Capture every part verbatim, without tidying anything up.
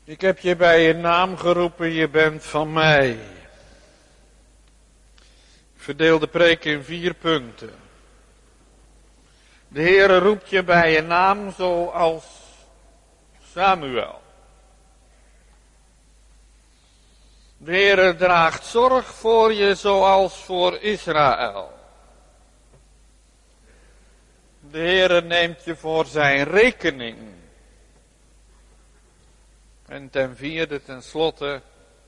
Ik heb je bij je naam geroepen, je bent van mij. Ik verdeel de preek in vier punten. De Heere roept je bij je naam zoals Samuel. De Heere draagt zorg voor je zoals voor Israël. De Heere neemt je voor zijn rekening. En ten vierde, ten slotte,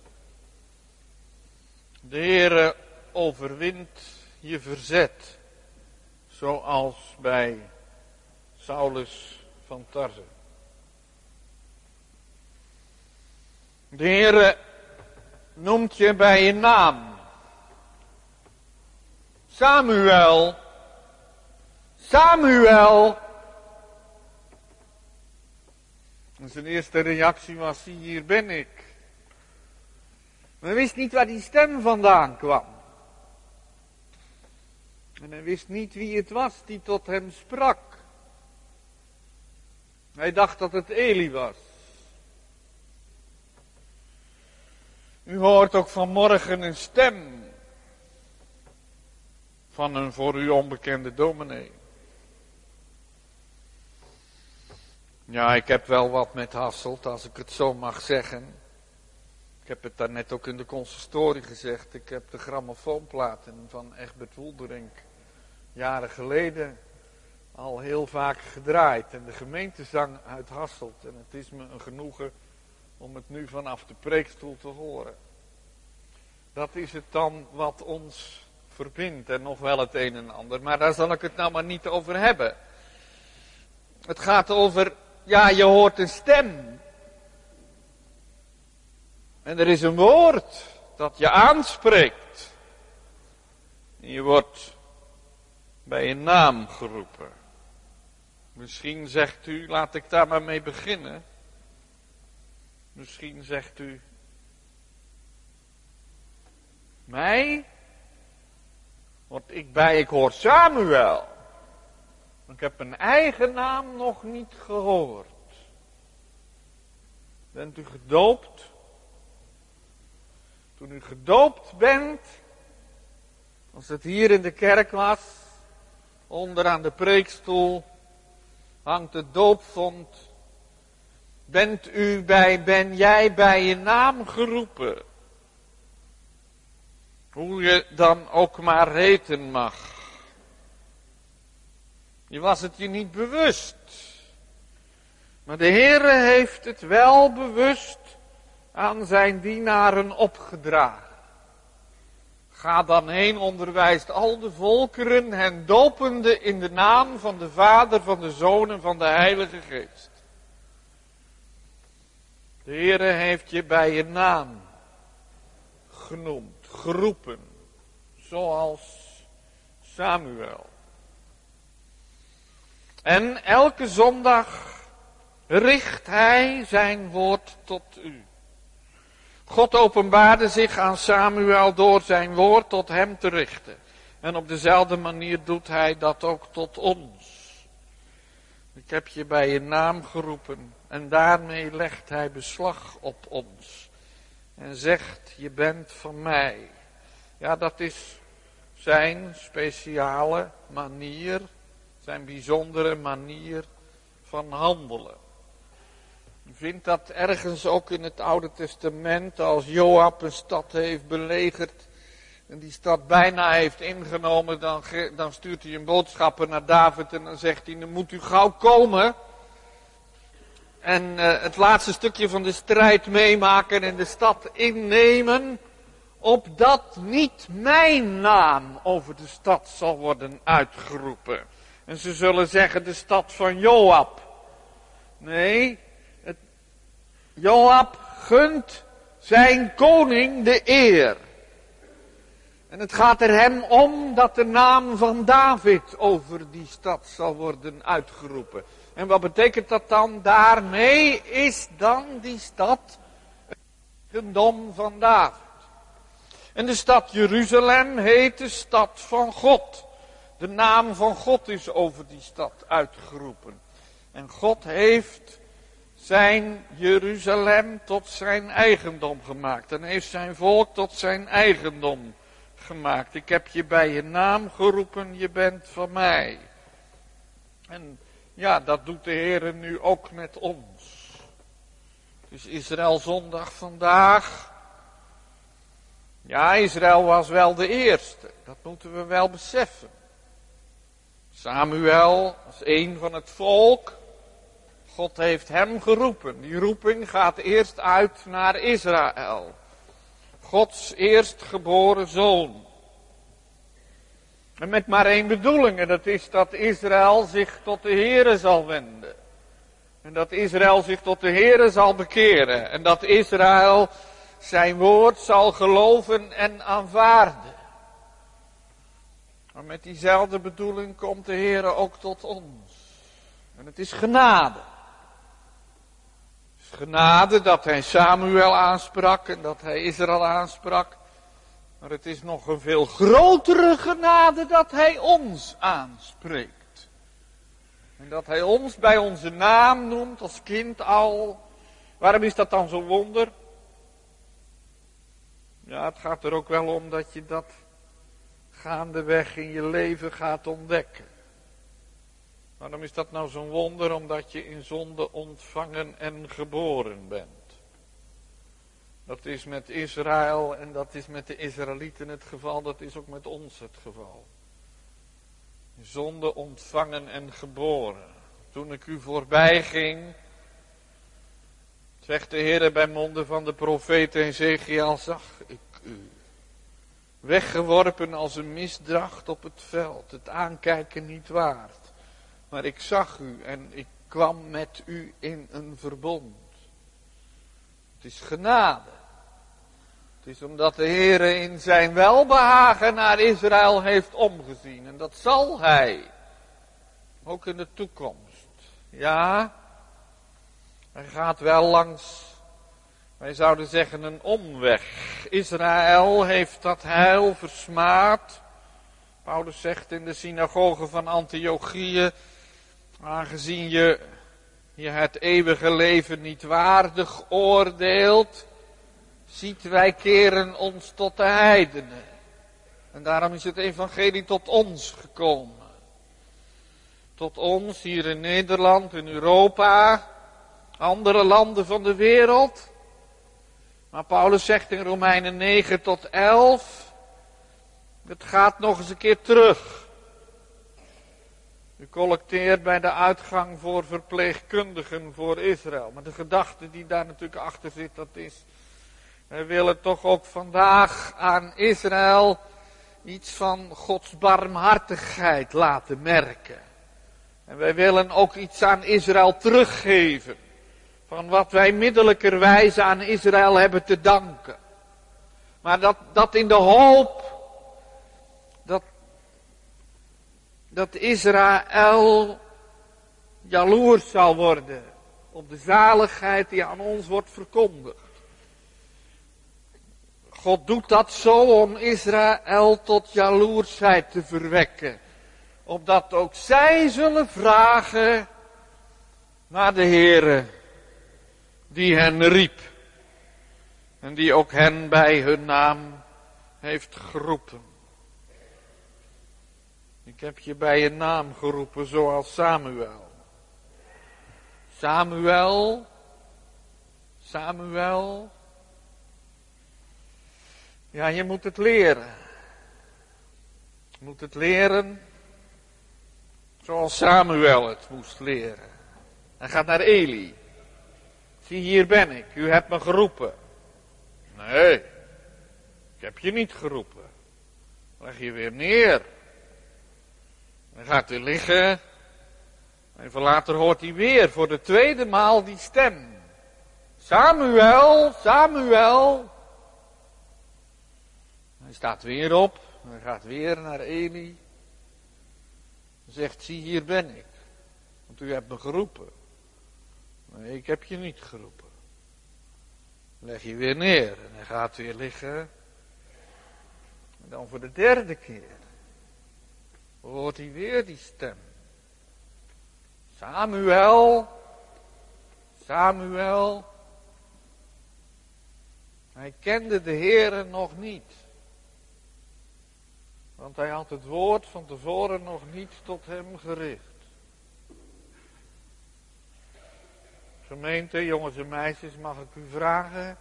de Heere overwint je verzet, zoals bij Saulus van Tarse. De Heere noemt je bij je naam. Samuel, Samuel. En zijn eerste reactie was, zie, hier ben ik. Maar hij wist niet waar die stem vandaan kwam. En hij wist niet wie het was die tot hem sprak. Hij dacht dat het Eli was. U hoort ook vanmorgen een stem van een voor u onbekende dominee. Ja, ik heb wel wat met Hasselt, als ik het zo mag zeggen. Ik heb het daarnet ook in de consistorie gezegd. Ik heb de grammofoonplaten van Egbert Woelderink jaren geleden al heel vaak gedraaid. En de gemeentezang uit Hasselt. En het is me een genoegen om het nu vanaf de preekstoel te horen. Dat is het dan wat ons verbindt en nog wel het een en ander. Maar daar zal ik het nou maar niet over hebben. Het gaat over, ja, je hoort een stem. En er is een woord dat je aanspreekt. En je wordt bij je naam geroepen. Misschien zegt u, laat ik daar maar mee beginnen. Misschien zegt u, mij? Word ik bij, ik hoor Samuel. Ik heb mijn eigen naam nog niet gehoord. Bent u gedoopt? Toen u gedoopt bent, als het hier in de kerk was, onder aan de preekstoel, hangt het doopvont. Bent u bij, ben jij bij je naam geroepen? Hoe je dan ook maar heten mag. Je was het je niet bewust. Maar de Heere heeft het wel bewust aan zijn dienaren opgedragen. Ga dan heen, onderwijst al de volkeren, hen dopende in de naam van de Vader, van de Zoon en van de Heilige Geest. De Heere heeft je bij je naam genoemd, geroepen, zoals Samuel. En elke zondag richt hij zijn woord tot u. God openbaarde zich aan Samuel door zijn woord tot hem te richten. En op dezelfde manier doet hij dat ook tot ons. Ik heb je bij je naam geroepen en daarmee legt hij beslag op ons. En zegt, je bent van mij. Ja, dat is zijn speciale manier, zijn bijzondere manier van handelen. Je vindt dat ergens ook in het Oude Testament, als Joab een stad heeft belegerd en die stad bijna heeft ingenomen, dan, dan stuurt hij een boodschapper naar David en dan zegt hij, dan moet u gauw komen en uh, het laatste stukje van de strijd meemaken en de stad innemen, opdat niet mijn naam over de stad zal worden uitgeroepen. En ze zullen zeggen, de stad van Joab. Nee, het, Joab gunt zijn koning de eer. En het gaat er hem om dat de naam van David over die stad zal worden uitgeroepen. En wat betekent dat dan? Daarmee is dan die stad het eigendom van David. En de stad Jeruzalem heet de stad van God. De naam van God is over die stad uitgeroepen. En God heeft zijn Jeruzalem tot zijn eigendom gemaakt. En heeft zijn volk tot zijn eigendom gemaakt. Ik heb je bij je naam geroepen, je bent van mij. En ja, dat doet de Heer nu ook met ons. Het is Israël zondag vandaag. Ja, Israël was wel de eerste. Dat moeten we wel beseffen. Samuel als een van het volk. God heeft hem geroepen. Die roeping gaat eerst uit naar Israël. Gods eerstgeboren zoon. En met maar één bedoeling. En dat is dat Israël zich tot de Heere zal wenden. En dat Israël zich tot de Heere zal bekeren. En dat Israël zijn woord zal geloven en aanvaarden. Maar met diezelfde bedoeling komt de Heere ook tot ons. En het is genade. Het is genade dat hij Samuel aansprak en dat hij Israël aansprak. Maar het is nog een veel grotere genade dat hij ons aanspreekt. En dat hij ons bij onze naam noemt als kind al. Waarom is dat dan zo'n wonder? Ja, het gaat er ook wel om dat je dat gaandeweg in je leven gaat ontdekken. Waarom is dat nou zo'n wonder? Omdat je in zonde ontvangen en geboren bent. Dat is met Israël en dat is met de Israëlieten het geval, dat is ook met ons het geval. In zonde ontvangen en geboren. Toen ik u voorbij ging, zegt de Heer bij monden van de profeet Ezechiel, zag ik u. Weggeworpen als een misdracht op het veld, het aankijken niet waard. Maar ik zag u en ik kwam met u in een verbond. Het is genade. Het is omdat de Heer in zijn welbehagen naar Israël heeft omgezien. En dat zal hij. Ook in de toekomst. Ja. Hij gaat wel langs, wij zouden zeggen, een omweg. Israël heeft dat heil versmaad. Paulus zegt in de synagoge van Antiochië, aangezien je je het eeuwige leven niet waardig oordeelt, ziet wij keren ons tot de heidenen. En daarom is het evangelie tot ons gekomen. Tot ons hier in Nederland, in Europa, andere landen van de wereld. Maar Paulus zegt in Romeinen negen tot elf, het gaat nog eens een keer terug. U collecteert bij de uitgang voor verpleegkundigen voor Israël. Maar de gedachte die daar natuurlijk achter zit, dat is, wij willen toch ook vandaag aan Israël iets van Gods barmhartigheid laten merken. En wij willen ook iets aan Israël teruggeven. Van wat wij middelijkerwijze aan Israël hebben te danken. Maar dat, dat in de hoop dat, dat Israël jaloers zal worden op de zaligheid die aan ons wordt verkondigd. God doet dat zo om Israël tot jaloersheid te verwekken. Opdat ook zij zullen vragen naar de Heere die hen riep. En die ook hen bij hun naam heeft geroepen. Ik heb je bij je naam geroepen zoals Samuel. Samuel, Samuel. Ja, je moet het leren. Je moet het leren zoals Samuel het moest leren. Hij gaat naar Eli. Zie, hier ben ik. U hebt me geroepen. Nee, ik heb je niet geroepen. Leg je weer neer. Dan gaat hij liggen. Even later hoort hij weer voor de tweede maal die stem. Samuel, Samuel. Hij staat weer op. Hij gaat weer naar Eli. Hij zegt, zie, hier ben ik. Want u hebt me geroepen. Nee, ik heb je niet geroepen. Leg je weer neer. En hij gaat weer liggen. En dan voor de derde keer hoort hij weer die stem. Samuel, Samuel, hij kende de Heere nog niet. Want hij had het woord van tevoren nog niet tot hem gericht. Gemeente, jongens en meisjes, mag ik u vragen?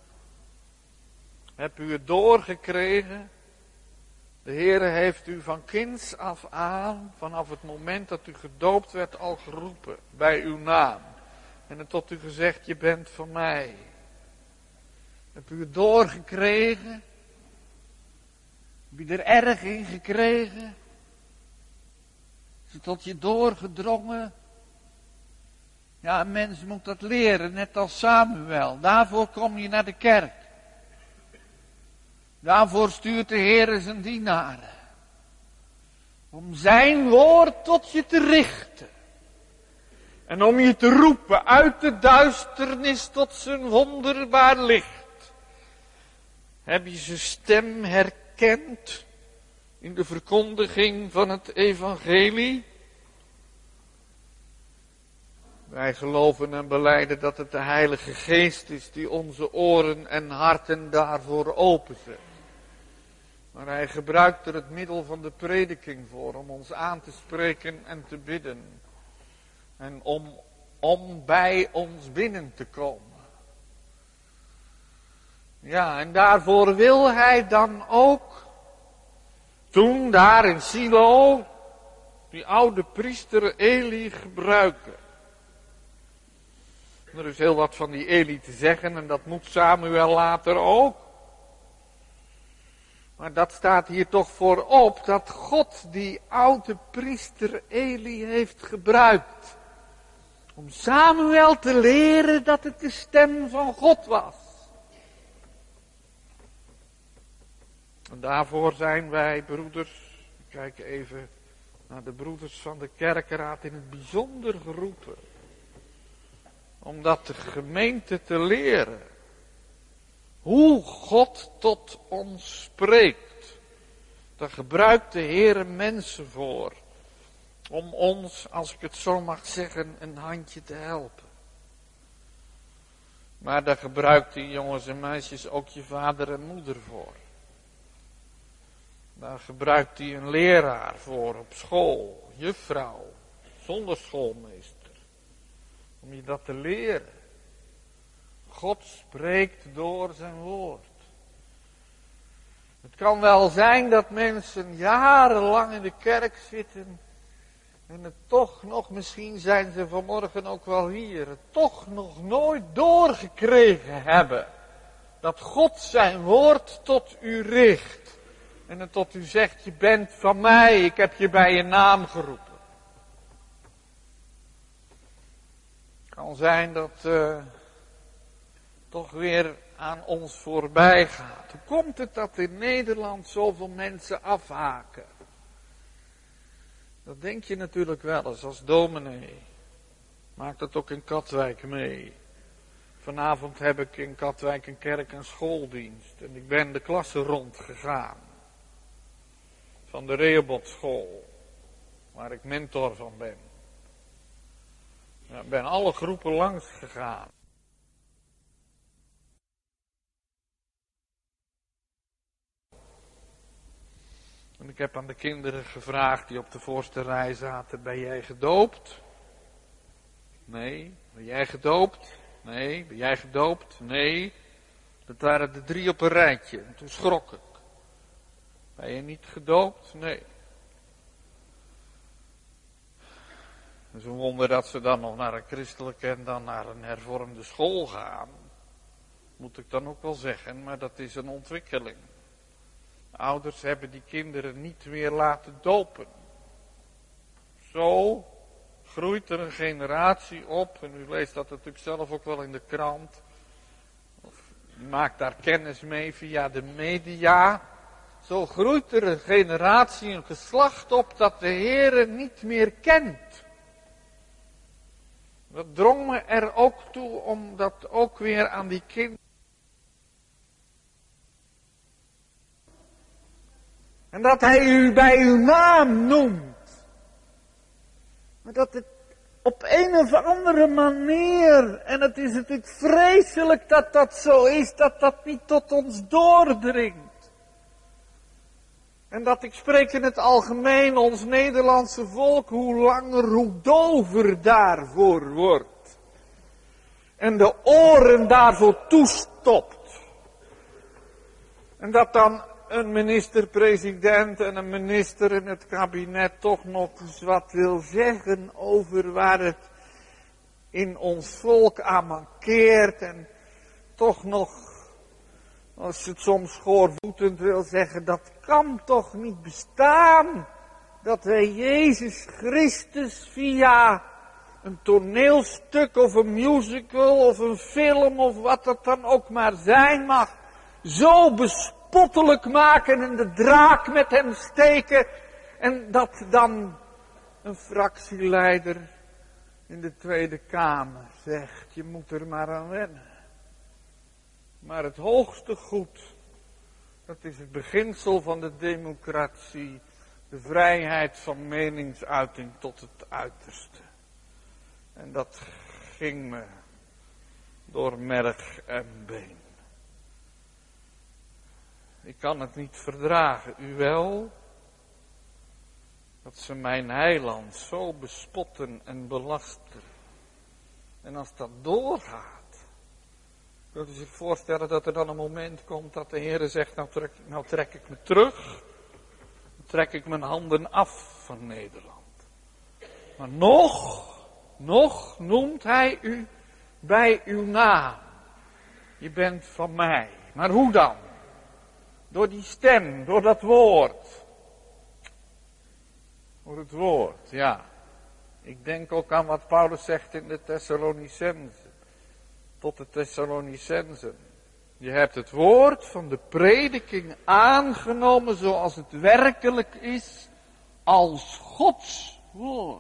Hebt u het doorgekregen? De Heere heeft u van kinds af aan, vanaf het moment dat u gedoopt werd, al geroepen bij uw naam. En het tot u gezegd, je bent van mij. Hebt u het doorgekregen? Heb je er erg in gekregen? Is het tot je doorgedrongen? Ja, een mens moet dat leren, net als Samuel. Daarvoor kom je naar de kerk. Daarvoor stuurt de Heer zijn dienaren. Om zijn woord tot je te richten. En om je te roepen uit de duisternis tot zijn wonderbaar licht. Heb je zijn stem herkend in de verkondiging van het evangelie? Wij geloven en belijden dat het de Heilige Geest is die onze oren en harten daarvoor openzet. Maar hij gebruikt er het middel van de prediking voor om ons aan te spreken en te bidden. En om, om bij ons binnen te komen. Ja, en daarvoor wil hij dan ook, toen daar in Silo, die oude priester Eli gebruiken. Er is heel wat van die Eli te zeggen en dat moet Samuel later ook. Maar dat staat hier toch voorop, dat God die oude priester Eli heeft gebruikt. Om Samuel te leren dat het de stem van God was. En daarvoor zijn wij, broeders, we kijken even naar de broeders van de kerkenraad, in het bijzonder geroepen. Om dat de gemeente te leren. Hoe God tot ons spreekt. Daar gebruikt de Heere mensen voor. Om ons, als ik het zo mag zeggen, een handje te helpen. Maar daar gebruikt hij, jongens en meisjes, ook je vader en moeder voor. Daar gebruikt hij een leraar voor op school, juffrouw, zonderschoolmeester. Om je dat te leren. God spreekt door zijn woord. Het kan wel zijn dat mensen jarenlang in de kerk zitten. En het toch nog, misschien zijn ze vanmorgen ook wel hier. Het toch nog nooit doorgekregen hebben. Dat God zijn woord tot u richt. En het tot u zegt, je bent van mij, ik heb je bij je naam geroepen. Het kan zijn dat uh, toch weer aan ons voorbij gaat. Hoe komt het dat in Nederland zoveel mensen afhaken? Dat denk je natuurlijk wel eens als dominee. Maak dat ook in Katwijk mee. Vanavond heb ik in Katwijk een kerk- en schooldienst. En ik ben de klasse rondgegaan. Van de Rehoboth school. Waar ik mentor van ben. Ja, ik ben alle groepen langs gegaan. En ik heb aan de kinderen gevraagd die op de voorste rij zaten, ben jij gedoopt? Nee. Ben jij gedoopt? Nee. Ben jij gedoopt? Nee. Dat waren de drie op een rijtje. En toen schrok ik. Ben je niet gedoopt? Nee. Het is een wonder dat ze dan nog naar een christelijke en dan naar een hervormde school gaan. Moet ik dan ook wel zeggen, maar dat is een ontwikkeling. Ouders hebben die kinderen niet meer laten dopen. Zo groeit er een generatie op, en u leest dat natuurlijk zelf ook wel in de krant. Of maakt daar kennis mee via de media. Zo groeit er een generatie, een geslacht op dat de Heere niet meer kent. Dat drong me er ook toe om dat ook weer aan die kinderen. En dat hij u bij uw naam noemt. Maar dat het Op een of andere manier, en het is natuurlijk vreselijk dat dat zo is, dat dat niet tot ons doordringt. En dat, ik spreek in het algemeen, ons Nederlandse volk, hoe langer, hoe dover daarvoor wordt. En de oren daarvoor toestopt. En dat dan een minister-president en een minister in het kabinet toch nog eens wat wil zeggen over waar het in ons volk aan mankeert. En toch nog, als je het soms schoorvoetend wil zeggen, dat kan toch niet bestaan. Dat wij Jezus Christus via een toneelstuk of een musical of een film of wat het dan ook maar zijn mag, zo bespottelijk maken en de draak met hem steken. En dat dan een fractieleider in de Tweede Kamer zegt, je moet er maar aan wennen. Maar het hoogste goed, dat is het beginsel van de democratie, de vrijheid van meningsuiting tot het uiterste. En dat ging me door merg en been. Ik kan het niet verdragen, u wel? Dat ze mijn heiland zo bespotten en belasten. En als dat doorgaat, kunt u zich voorstellen dat er dan een moment komt dat de Heer zegt, nou trek, nou trek ik me terug. Dan trek ik mijn handen af van Nederland. Maar nog, nog noemt hij u bij uw naam. Je bent van mij. Maar hoe dan? Door die stem, door dat woord. Door het woord, ja. Ik denk ook aan wat Paulus zegt in de Thessalonicenzen. Tot de Thessalonicenzen. Je hebt het woord van de prediking aangenomen zoals het werkelijk is, als Gods woord.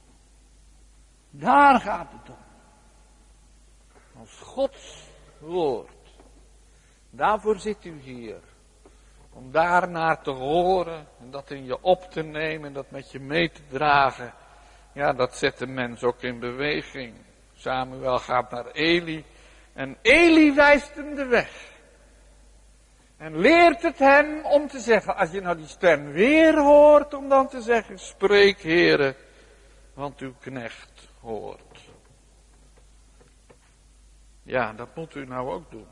Daar gaat het om. Als Gods woord. Daarvoor zit u hier. Om daarnaar te horen en dat in je op te nemen en dat met je mee te dragen. Ja, dat zet de mens ook in beweging. Samuel gaat naar Eli en Eli wijst hem de weg. En leert het hem om te zeggen, als je nou die stem weer hoort, om dan te zeggen, spreek Heere, want uw knecht hoort. Ja, dat moet u nou ook doen.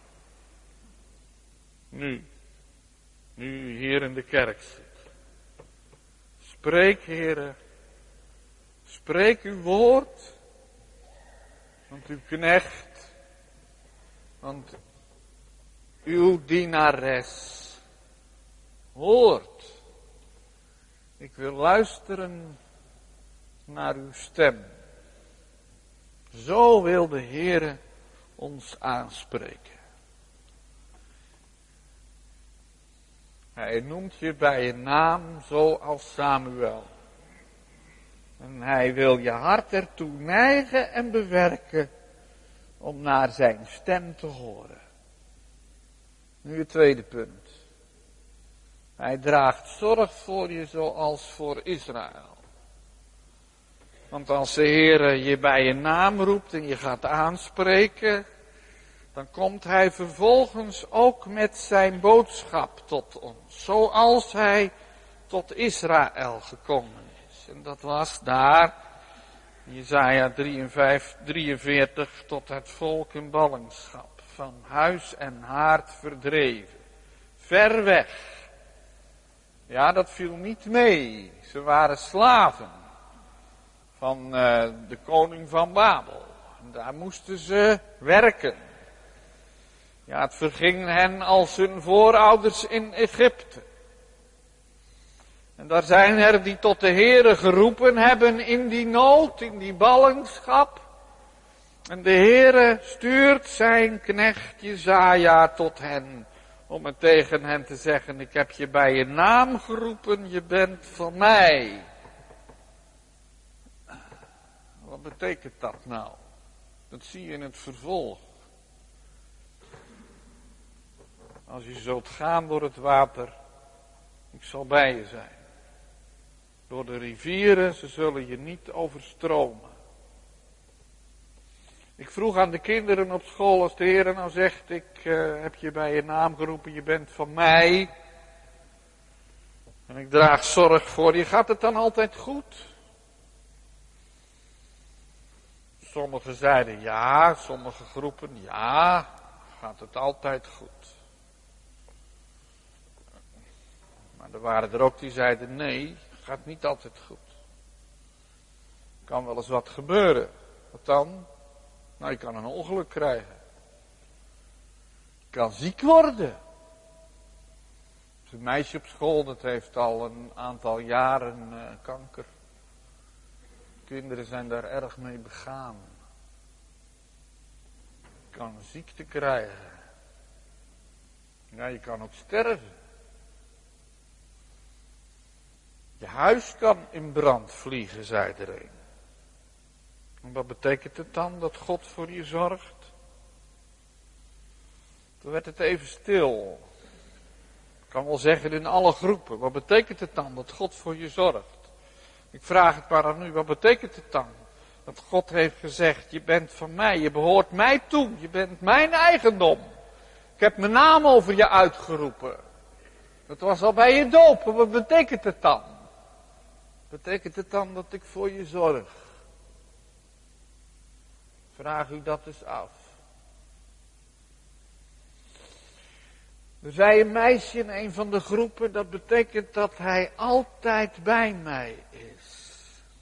Nu. Nu u hier in de kerk zit. Spreek, Heere. Spreek uw woord. Want uw knecht. Want uw dienares hoort. Ik wil luisteren naar uw stem. Zo wil de Heere ons aanspreken. Hij noemt je bij je naam zoals Samuel. En hij wil je hart ertoe neigen en bewerken om naar zijn stem te horen. Nu het tweede punt. Hij draagt zorg voor je zoals voor Israël. Want als de Heer je bij je naam roept en je gaat aanspreken, dan komt hij vervolgens ook met zijn boodschap tot ons. Zoals hij tot Israël gekomen is. En dat was daar, Jesaja drieënveertig, tot het volk in ballingschap. Van huis en haard verdreven. Ver weg. Ja, dat viel niet mee. Ze waren slaven van uh, de koning van Babel. En daar moesten ze werken. Ja, het verging hen als hun voorouders in Egypte. En daar zijn er die tot de Heere geroepen hebben in die nood, in die ballingschap. En de Heere stuurt zijn knecht Jesaja tot hen, om het tegen hen te zeggen, ik heb je bij je naam geroepen, je bent van mij. Wat betekent dat nou? Dat zie je in het vervolg. Als je zult gaan door het water, ik zal bij je zijn. Door de rivieren, ze zullen je niet overstromen. Ik vroeg aan de kinderen op school, als de Heer nou zegt, ik uh, heb je bij je naam geroepen, je bent van mij. En ik draag zorg voor je, gaat het dan altijd goed? Sommigen zeiden ja, sommige groepen ja, gaat het altijd goed. Maar er waren er ook die zeiden nee, gaat niet altijd goed. Er kan wel eens wat gebeuren. Wat dan? Nou, je kan een ongeluk krijgen. Je kan ziek worden. Er is een meisje op school, dat heeft al een aantal jaren uh, kanker. Kinderen zijn daar erg mee begaan. Je kan een ziekte krijgen. Ja, je kan ook sterven. Je huis kan in brand vliegen, zei er een. En wat betekent het dan dat God voor je zorgt? Toen werd het even stil. Ik kan wel zeggen in alle groepen. Wat betekent het dan dat God voor je zorgt? Ik vraag het maar aan u. Wat betekent het dan? Dat God heeft gezegd, je bent van mij, je behoort mij toe, je bent mijn eigendom. Ik heb mijn naam over je uitgeroepen. Dat was al bij je doop. Wat betekent het dan? Betekent het dan dat ik voor je zorg? Vraag u dat eens af. Er zei een meisje in een van de groepen, dat betekent dat hij altijd bij mij is.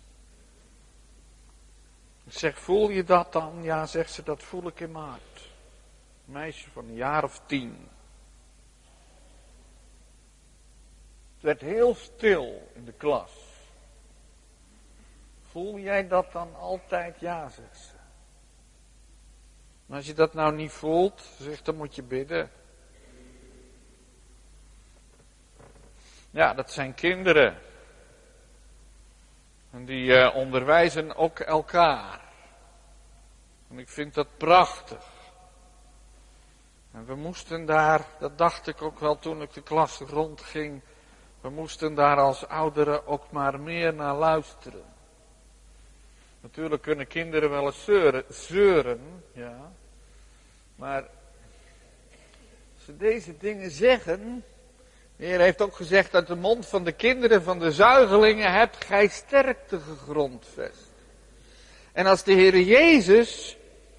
Ik zeg, voel je dat dan? Ja, zegt ze, dat voel ik in mijn hart. Een meisje van een jaar of tien. Het werd heel stil in de klas. Voel jij dat dan altijd? Ja, zegt ze. Maar als je dat nou niet voelt, zegt, dan moet je bidden. Ja, dat zijn kinderen. En die uh, onderwijzen ook elkaar. En ik vind dat prachtig. En we moesten daar, dat dacht ik ook wel toen ik de klas rondging, we moesten daar als ouderen ook maar meer naar luisteren. Natuurlijk kunnen kinderen wel eens zeuren, zeuren ja. Maar als ze deze dingen zeggen, de Heer heeft ook gezegd, uit de mond van de kinderen van de zuigelingen hebt gij sterkte gegrondvest. En als de Heer Jezus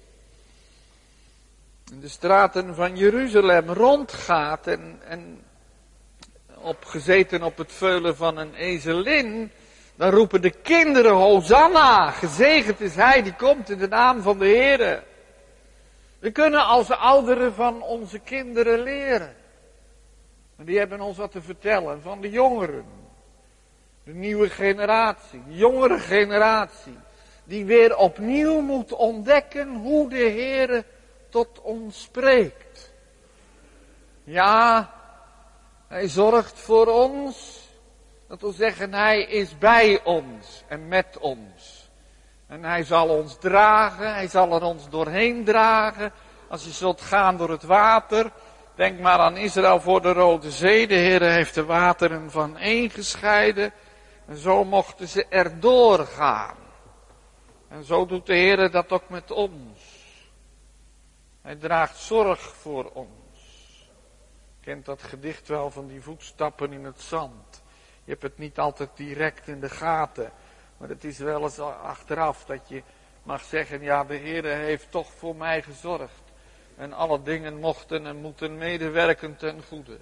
in de straten van Jeruzalem rondgaat en, en opgezeten op het veulen van een ezelin, dan roepen de kinderen Hosanna, gezegend is hij die komt in de naam van de Heer. We kunnen als ouderen van onze kinderen leren. En die hebben ons wat te vertellen van de jongeren. De nieuwe generatie, de jongere generatie. Die weer opnieuw moet ontdekken hoe de Heer tot ons spreekt. Ja, hij zorgt voor ons. Dat wil zeggen, hij is bij ons en met ons. En hij zal ons dragen, hij zal er ons doorheen dragen. Als je zult gaan door het water, denk maar aan Israël voor de Rode Zee. De Heer heeft de wateren van één gescheiden. En zo mochten ze erdoor gaan. En zo doet de Heer dat ook met ons. Hij draagt zorg voor ons. Je kent dat gedicht wel van die voetstappen in het zand. Je hebt het niet altijd direct in de gaten. Maar het is wel eens achteraf dat je mag zeggen, ja, de Heer heeft toch voor mij gezorgd. En alle dingen mochten en moeten medewerken ten goede.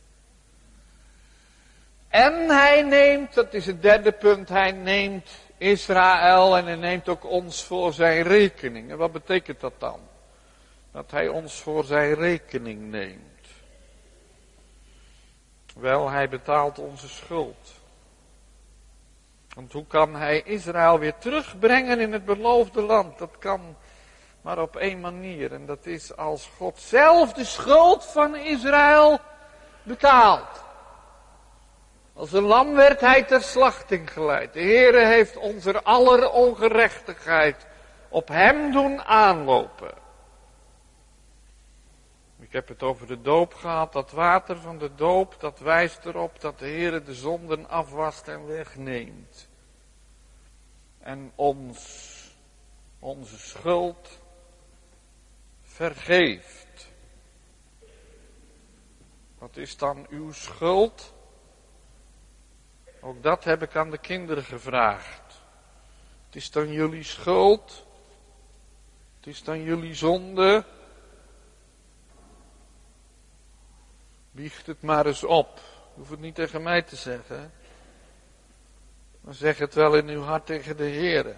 En hij neemt, dat is het derde punt, hij neemt Israël en hij neemt ook ons voor zijn rekening. En wat betekent dat dan? Dat hij ons voor zijn rekening neemt. Wel, hij betaalt onze schuld. Want hoe kan hij Israël weer terugbrengen in het beloofde land? Dat kan maar op één manier. En dat is als God zelf de schuld van Israël betaalt. Als een lam werd hij ter slachting geleid. De Heere heeft onze aller ongerechtigheid op hem doen aanlopen. Ik heb het over de doop gehad. Dat water van de doop, dat wijst erop dat de Heere de zonden afwast en wegneemt. En ons, onze schuld vergeeft. Wat is dan uw schuld? Ook dat heb ik aan de kinderen gevraagd. Het is dan jullie schuld? Het is dan jullie zonde? Biecht het maar eens op. Je hoeft het niet tegen mij te zeggen. Maar zeg het wel in uw hart tegen de Heer.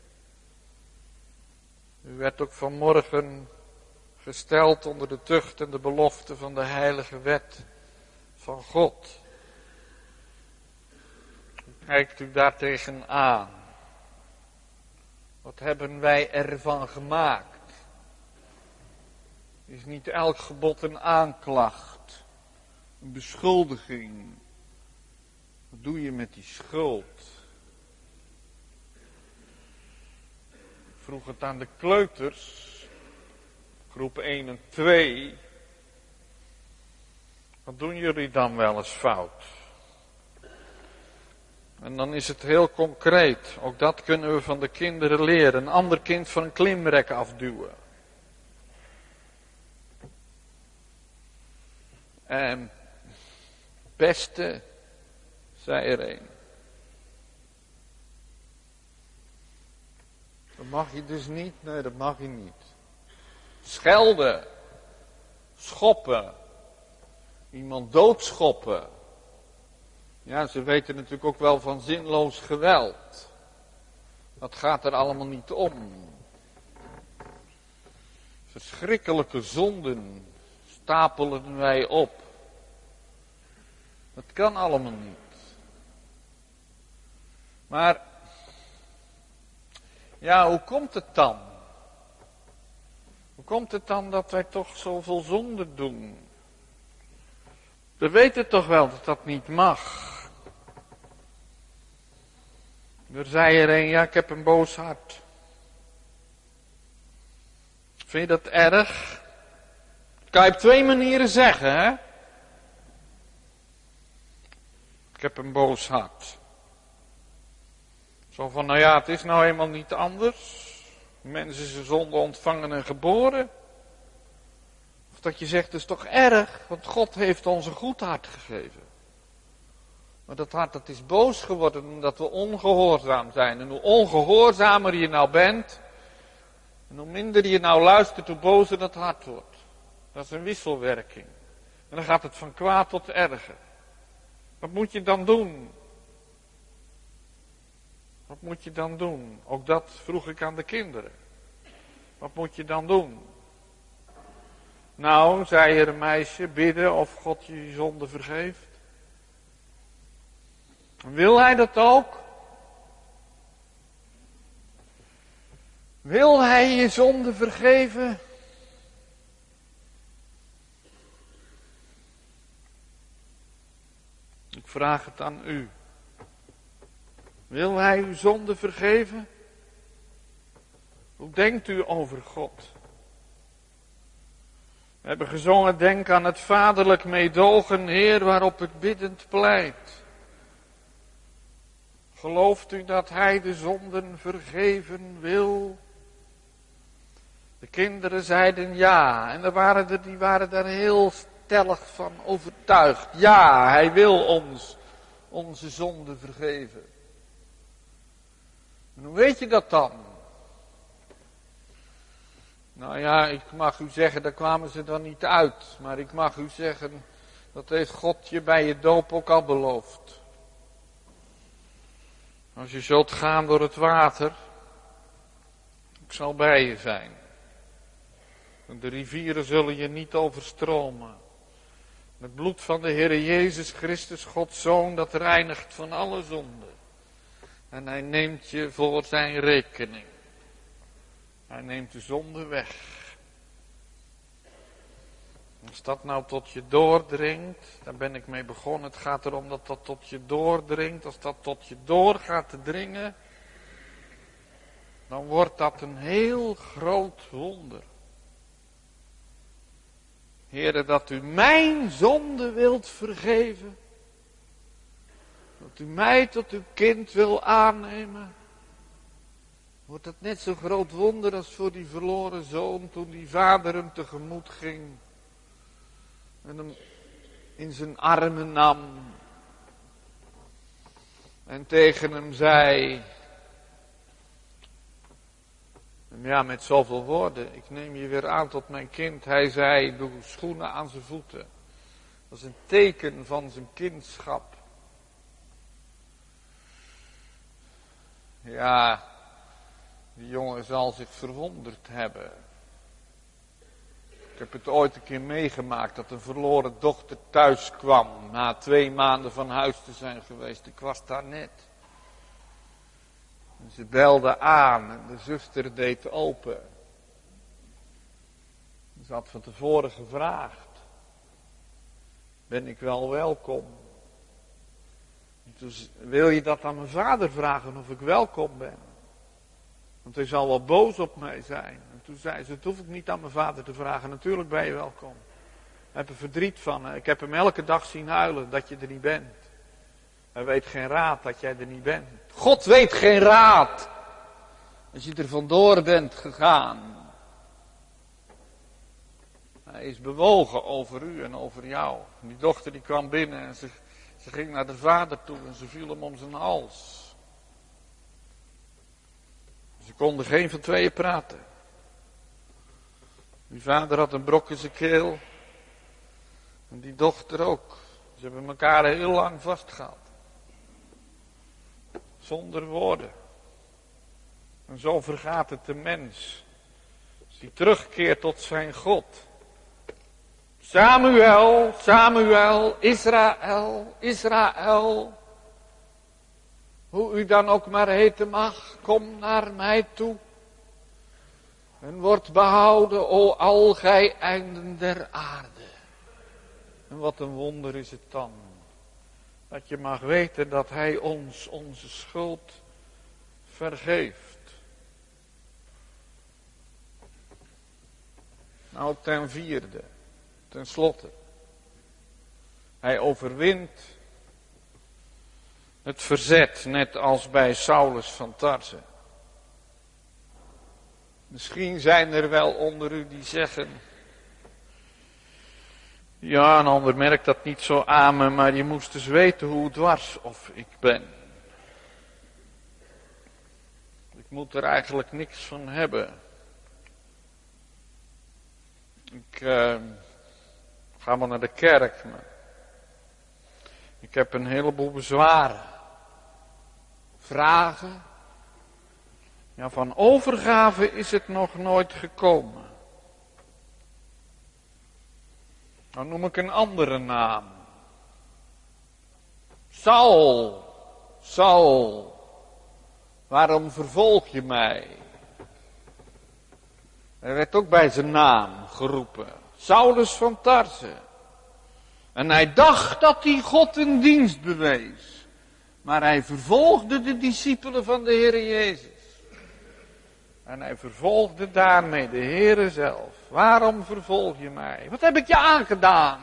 U werd ook vanmorgen gesteld onder de tucht en de belofte van de heilige wet van God. Kijkt u daartegen aan. Wat hebben wij ervan gemaakt? Is niet elk gebod een aanklacht, een beschuldiging? Wat doe je met die schuld? Ik vroeg het aan de kleuters, groep één en twee. Wat doen jullie dan wel eens fout? En dan is het heel concreet. Ook dat kunnen we van de kinderen leren. Een ander kind van een klimrek afduwen. En beste, zei er een. Dat mag je dus niet. Nee, dat mag je niet. Schelden. Schoppen. Iemand doodschoppen. Ja, ze weten natuurlijk ook wel van zinloos geweld. Dat gaat er allemaal niet om. Verschrikkelijke zonden stapelen wij op. Dat kan allemaal niet. Maar, ja, hoe komt het dan? Hoe komt het dan dat wij toch zoveel zonde doen? We weten toch wel dat dat niet mag. Er zei er een, ja, ik heb een boos hart. Vind je dat erg? Dat kan je op twee manieren zeggen, hè? Ik heb een boos hart. Zo van, nou ja, het is nou helemaal niet anders. Mensen zijn zonde ontvangen en geboren. Of dat je zegt, het is toch erg, want God heeft ons een goed hart gegeven. Maar dat hart, dat is boos geworden omdat we ongehoorzaam zijn. En hoe ongehoorzamer je nou bent, en hoe minder je nou luistert, hoe bozer dat hart wordt. Dat is een wisselwerking. En dan gaat het van kwaad tot erger. Wat moet je dan doen? Wat moet je dan doen? Ook dat vroeg ik aan de kinderen. Wat moet je dan doen? Nou, zei er een meisje, bidden of God je zonde vergeeft. Wil hij dat ook? Wil hij je zonde vergeven? Ik vraag het aan u. Wil hij uw zonde vergeven? Hoe denkt u over God? We hebben gezongen, denk aan het vaderlijk meedogen, Heer, waarop het biddend pleit. Gelooft u dat hij de zonden vergeven wil? De kinderen zeiden ja. En er waren er, die waren daar heel stellig van overtuigd. Ja, hij wil ons onze zonden vergeven. En hoe weet je dat dan? Nou ja, ik mag u zeggen, daar kwamen ze dan niet uit. Maar ik mag u zeggen, dat heeft God je bij je doop ook al beloofd. Als je zult gaan door het water, ik zal bij je zijn. En de rivieren zullen je niet overstromen. Het bloed van de Heere Jezus Christus, Gods Zoon, dat reinigt van alle zonde. En hij neemt je voor zijn rekening. Hij neemt de zonde weg. Als dat nou tot je doordringt, daar ben ik mee begonnen. Het gaat erom dat dat tot je doordringt. Als dat tot je door gaat te dringen, dan wordt dat een heel groot wonder. Heere, dat u mijn zonde wilt vergeven. Dat u mij tot uw kind wil aannemen. Wordt het net zo'n groot wonder als voor die verloren zoon toen die vader hem tegemoet ging en hem in zijn armen nam en tegen hem zei, ja, met zoveel woorden, ik neem je weer aan tot mijn kind. Hij zei, doe schoenen aan zijn voeten. Dat is een teken van zijn kindschap. Ja, die jongen zal zich verwonderd hebben. Ik heb het ooit een keer meegemaakt dat een verloren dochter thuis kwam na twee maanden van huis te zijn geweest. Ik was daar net. En ze belde aan en de zuster deed open. Ze had van tevoren gevraagd, ben ik wel welkom? En toen, wil je dat aan mijn vader vragen of ik welkom ben? Want hij zal wel boos op mij zijn. En toen zei ze, dat hoef ik niet aan mijn vader te vragen. Natuurlijk ben je welkom. Ik heb er verdriet van. Ik heb hem elke dag zien huilen dat je er niet bent. Hij weet geen raad dat jij er niet bent. God weet geen raad. Als je er vandoor bent gegaan. Hij is bewogen over u en over jou. En die dochter die kwam binnen en ze, ze ging naar de vader toe en ze viel hem om zijn hals. Ze konden geen van tweeën praten. Die vader had een brok in zijn keel. En die dochter ook. Ze hebben elkaar heel lang vastgehouden. Zonder woorden. En zo vergaat het de mens. Als hij terugkeert tot zijn God. Samuel, Samuel, Israël, Israël. Hoe u dan ook maar heten mag, kom naar mij toe. En wordt behouden, o al gij einden der aarde. En wat een wonder is het dan. Dat je mag weten dat hij ons onze schuld vergeeft. Nou, ten vierde, ten slotte. Hij overwint het verzet, net als bij Saulus van Tarse. Misschien zijn er wel onder u die zeggen, ja, een ander merkt dat niet zo aan me, maar je moest dus weten hoe dwars of ik ben. Ik moet er eigenlijk niks van hebben. Ik uh, ga wel naar de kerk, maar ik heb een heleboel bezwaren. Vragen. Ja, van overgave is het nog nooit gekomen. Dan noem ik een andere naam. Saul, Saul, waarom vervolg je mij? Hij werd ook bij zijn naam geroepen. Saulus van Tarse. En hij dacht dat hij God een dienst bewees. Maar hij vervolgde de discipelen van de Heere Jezus. En hij vervolgde daarmee de Heere zelf. Waarom vervolg je mij? Wat heb ik je aangedaan?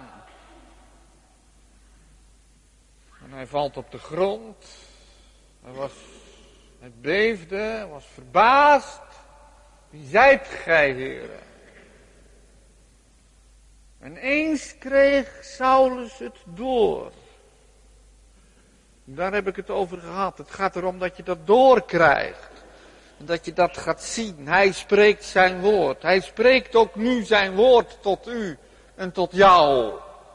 En hij valt op de grond. Hij was, hij beefde, hij was verbaasd. Wie zijt gij, Heere? En eens kreeg Saulus het door. Daar heb ik het over gehad. Het gaat erom dat je dat doorkrijgt. En dat je dat gaat zien. Hij spreekt zijn woord. Hij spreekt ook nu zijn woord tot u en tot jou.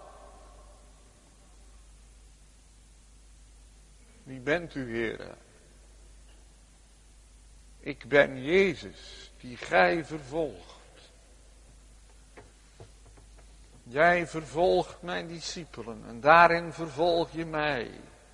Wie bent u, Heere? Ik ben Jezus, die gij vervolgt. Jij vervolgt mijn discipelen en daarin vervolg je mij.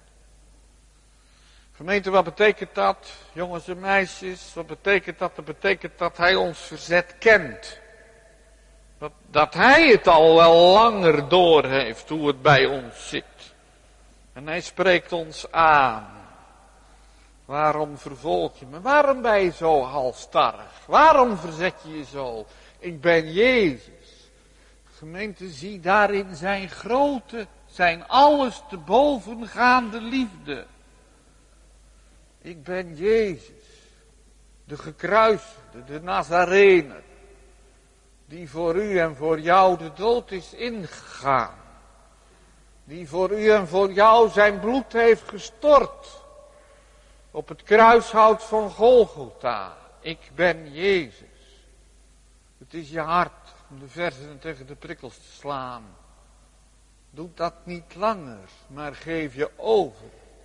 Gemeente, wat betekent dat, jongens en meisjes? Wat betekent dat? Dat betekent dat hij ons verzet kent. Dat, dat hij het al wel langer door heeft hoe het bij ons zit. En hij spreekt ons aan. Waarom vervolg je me? Waarom ben je zo halstarrig? Waarom verzet je je zo? Ik ben Jezus. Gemeente, zie daarin zijn grote, zijn alles te bovengaande liefde. Ik ben Jezus. De gekruisigde, de Nazarener, die voor u en voor jou de dood is ingegaan. Die voor u en voor jou zijn bloed heeft gestort. Op het kruishout van Golgotha. Ik ben Jezus. Het is je hart om de verzen tegen de prikkels te slaan. Doe dat niet langer, maar geef je over.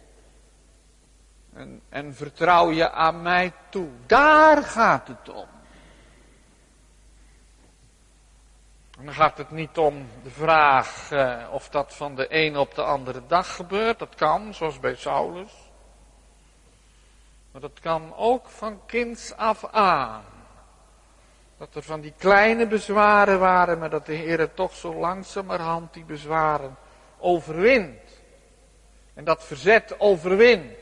En, en vertrouw je aan mij toe. Daar gaat het om. En dan gaat het niet om de vraag eh, of dat van de ene op de andere dag gebeurt. Dat kan, zoals bij Saulus. Maar dat kan ook van kinds af aan. Dat er van die kleine bezwaren waren, maar dat de Heer toch zo langzamerhand die bezwaren overwint. En dat verzet overwint.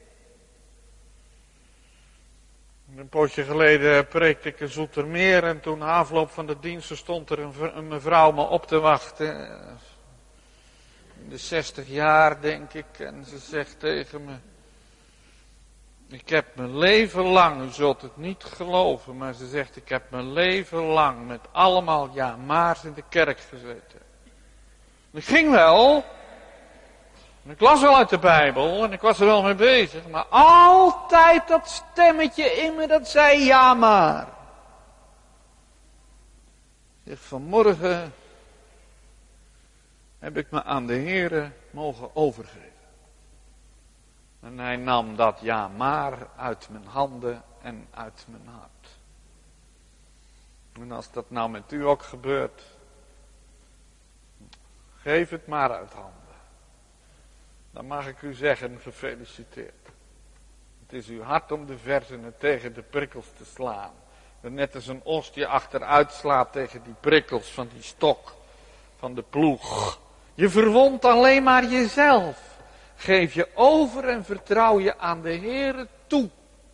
Een poosje geleden preekte ik in Zoetermeer en toen na afloop van de diensten stond er een, een mevrouw me op te wachten. In de zestig jaar denk ik en ze zegt tegen me. Ik heb mijn leven lang, u zult het niet geloven, maar ze zegt ik heb mijn leven lang met allemaal ja maars in de kerk gezeten. En ik ging wel, en ik las wel uit de Bijbel en ik was er wel mee bezig, maar altijd dat stemmetje in me dat zei ja maar. Zeg, vanmorgen heb ik me aan de Heere mogen overgeven. En hij nam dat ja maar uit mijn handen en uit mijn hart. En als dat nou met u ook gebeurt, geef het maar uit handen. Dan mag ik u zeggen, gefeliciteerd. Het is uw hart om de verzenen tegen de prikkels te slaan. Net als een os die achteruit slaat tegen die prikkels van die stok, van de ploeg. Je verwondt alleen maar jezelf. Geef je over en vertrouw je aan de Heere toe.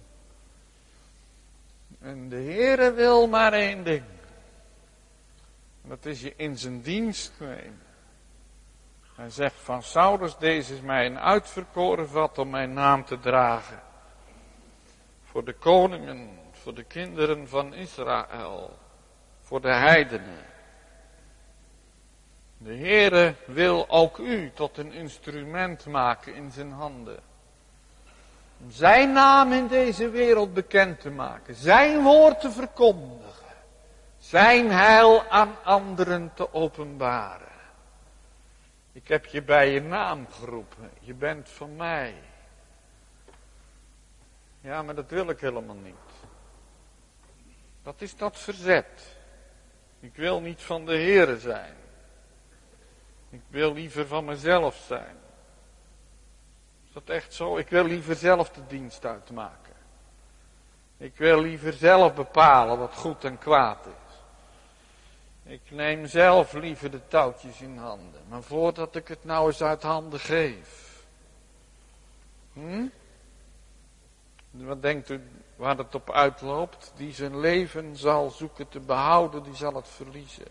En de Heere wil maar één ding. En dat is je in zijn dienst nemen. Hij zegt van Saulus, deze is mij een uitverkoren vat om mijn naam te dragen. Voor de koningen, voor de kinderen van Israël, voor de heidenen. De Heere wil ook u tot een instrument maken in zijn handen. Om zijn naam in deze wereld bekend te maken. Zijn woord te verkondigen. Zijn heil aan anderen te openbaren. Ik heb je bij je naam geroepen. Je bent van mij. Ja, maar dat wil ik helemaal niet. Dat is dat verzet. Ik wil niet van de Heere zijn. Ik wil liever van mezelf zijn. Is dat echt zo? Ik wil liever zelf de dienst uitmaken. Ik wil liever zelf bepalen wat goed en kwaad is. Ik neem zelf liever de touwtjes in handen. Maar voordat ik het nou eens uit handen geef. Hm? Wat denkt u waar het op uitloopt? Die zijn leven zal zoeken te behouden, die zal het verliezen.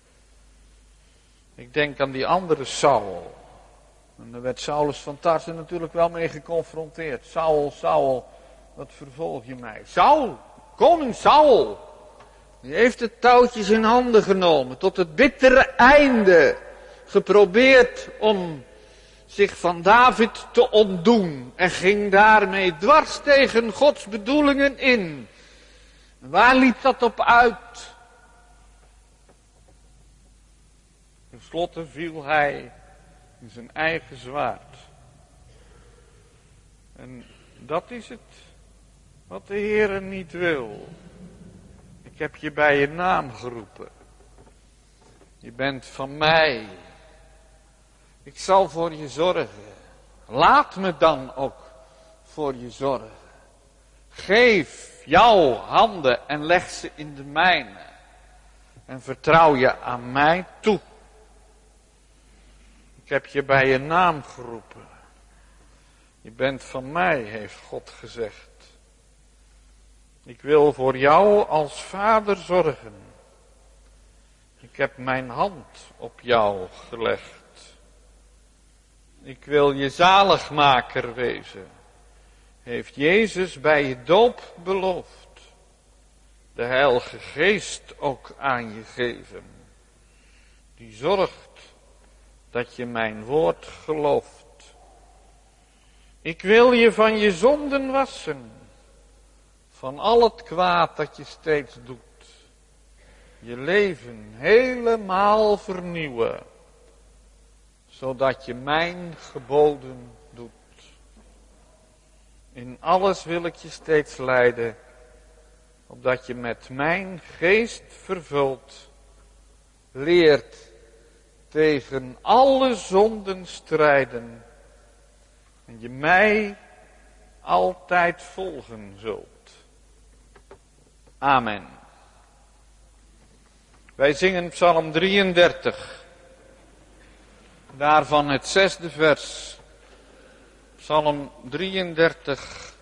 Ik denk aan die andere Saul. En daar werd Saulus van Tarsen natuurlijk wel mee geconfronteerd. Saul, Saul, wat vervolg je mij? Saul, koning Saul. Die heeft de touwtjes in handen genomen. Tot het bittere einde. Geprobeerd om zich van David te ontdoen. En ging daarmee dwars tegen Gods bedoelingen in. En waar liep dat op uit? Ten slotte viel hij in zijn eigen zwaard. En dat is het wat de Heere niet wil. Ik heb je bij je naam geroepen. Je bent van mij. Ik zal voor je zorgen. Laat me dan ook voor je zorgen. Geef jouw handen en leg ze in de mijne. En vertrouw je aan mij toe. Ik heb je bij je naam geroepen. Je bent van mij, heeft God gezegd. Ik wil voor jou als vader zorgen. Ik heb mijn hand op jou gelegd. Ik wil je zaligmaker wezen. Heeft Jezus bij je doop beloofd. de Heilige Geest ook aan je geven. Die zorgt dat je mijn woord gelooft. Ik wil je van je zonden wassen. Van al het kwaad dat je steeds doet. Je leven helemaal vernieuwen. Zodat je mijn geboden doet. In alles wil ik je steeds leiden. Opdat je met mijn geest vervuld leert tegen alle zonden strijden. En je mij altijd volgen zult. Amen. Wij zingen Psalm drieëndertig. Daarvan het zesde vers. Psalm drieëndertig.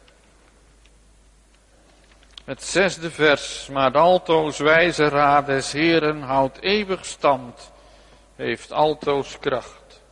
Het zesde vers. Maar de altoos wijze raad des Heeren houdt eeuwig stand. Heeft altoos kracht.